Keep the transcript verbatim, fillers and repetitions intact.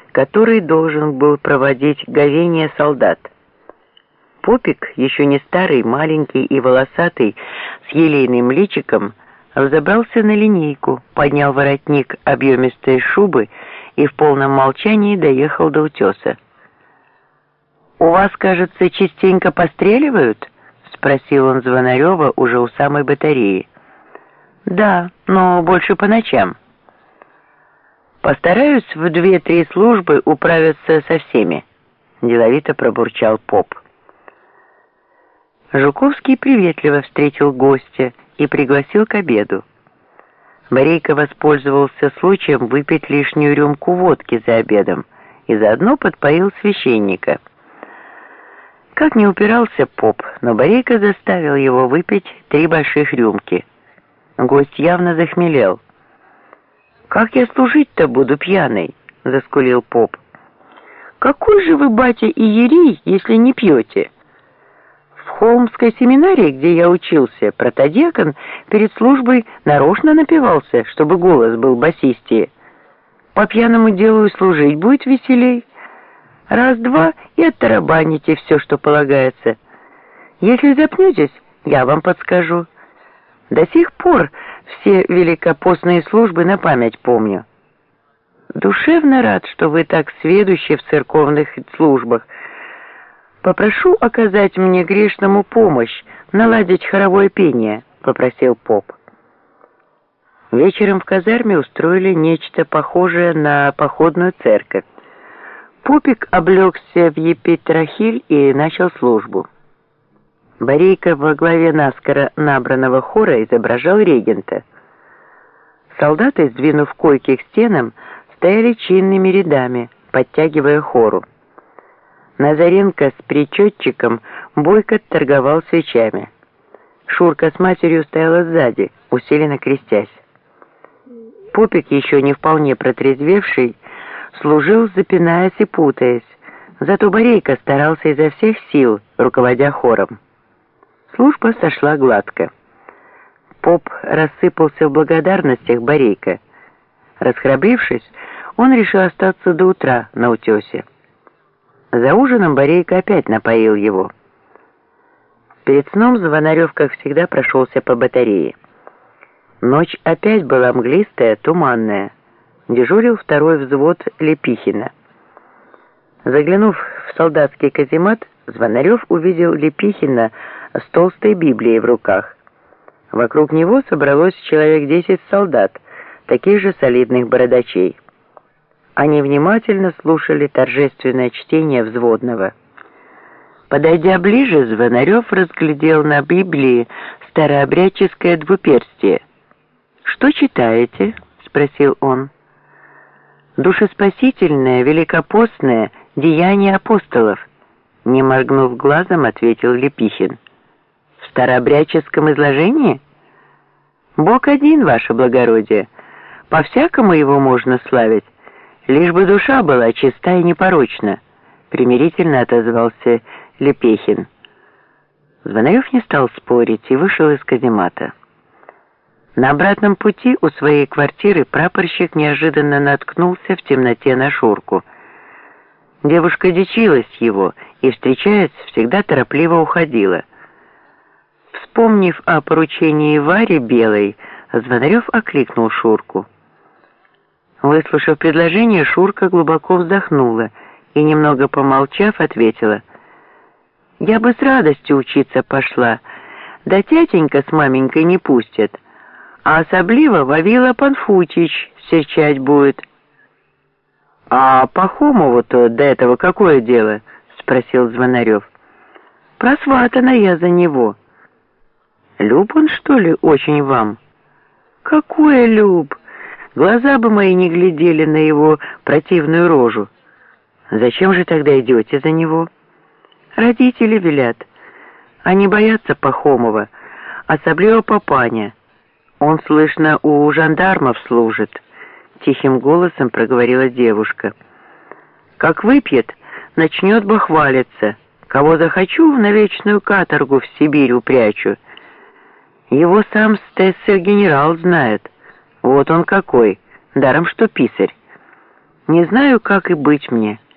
который должен был проводить говение солдат. Попик, еще не старый, маленький и волосатый, с елейным личиком, взобрался на линейку, поднял воротник объемистой шубы и в полном молчании доехал до утеса. «У вас, кажется, частенько постреливают?» — спросил он Звонарева уже у самой батареи. «Да, но больше по ночам». «Постараюсь в две-три службы управиться со всеми», — деловито пробурчал поп. Жуковский приветливо встретил гостя и пригласил к обеду. Борейко воспользовался случаем выпить лишнюю рюмку водки за обедом и заодно подпоил священника. Как не упирался поп, но Борейко заставил его выпить три больших рюмки. Гость явно захмелел. «Как я служить-то буду пьяный?» — заскулил поп. «Какой же вы, батя, иерей, если не пьете?» В Холмской семинарии, где я учился, протодиакон перед службой нарочно напивался, чтобы голос был басистее. По пьяному делу и служить будет веселей. Раз-два и оттарабаните все, что полагается. Если запнетесь, я вам подскажу. До сих пор все великопостные службы на память помню. Душевно рад, что вы так сведущи в церковных службах. «Попрошу оказать мне грешному помощь, наладить хоровое пение», — попросил поп. Вечером в казарме устроили нечто похожее на походную церковь. Попик облегся в епитрахиль и начал службу. Борейко во главе наскоро набранного хора изображал регента. Солдаты, сдвинув койки к стенам, стояли чинными рядами, подтягивая хору. Назаренко с причетчиком бойко торговал свечами. Шурка с матерью стояла сзади, усиленно крестясь. Попик, еще не вполне протрезвевший, служил, запинаясь и путаясь, зато Борейко старался изо всех сил, руководя хором. Служба сошла гладко. Поп рассыпался в благодарностях Борейко. Расхрабрившись, он решил остаться до утра на утесе. За ужином Борейко опять напоил его. Перед сном Звонарев, как всегда, прошелся по батарее. Ночь опять была мглистая, туманная. Дежурил второй взвод Лепихина. Заглянув в солдатский каземат, Звонарев увидел Лепихина с толстой Библией в руках. Вокруг него собралось человек десять солдат, таких же солидных бородачей. Они внимательно слушали торжественное чтение взводного. Подойдя ближе, Звонарев разглядел на Библии старообрядческое двуперстие. «Что читаете?» — спросил он. «Душеспасительное, великопостное деяние апостолов», — не моргнув глазом, ответил Лепихин. «В старообрядческом изложении? Бог один, ваше благородие. По-всякому его можно славить, лишь бы душа была чиста и непорочна», — примирительно отозвался Лепехин. Звонарев не стал спорить и вышел из каземата. На обратном пути у своей квартиры прапорщик неожиданно наткнулся в темноте на Шурку. Девушка дичилась его и, встречаясь, всегда торопливо уходила. Вспомнив о поручении Варе Белой, Звонарев окликнул Шурку. Выслушав предложение, Шурка глубоко вздохнула и, немного помолчав, ответила: «Я бы с радостью учиться пошла, да тятенька с маменькой не пустят, а особливо Вавила Панфутич серчать будет». «А Пахомову-то до этого какое дело?» — спросил Звонарев. «Просватана я за него». «Люб он, что ли, очень вам?» «Какой люб? Глаза бы мои не глядели на его противную рожу». «Зачем же тогда идете за него?» «Родители велят. Они боятся Пахомова, особливо папаня. Он, слышно, у жандармов служит», — тихим голосом проговорила девушка. «Как выпьет, начнет бахвалиться. Кого захочу, на вечную каторгу в Сибирь упрячу. Его сам стессер-генерал знает. Вот он какой, даром что писарь. Не знаю, как и быть мне.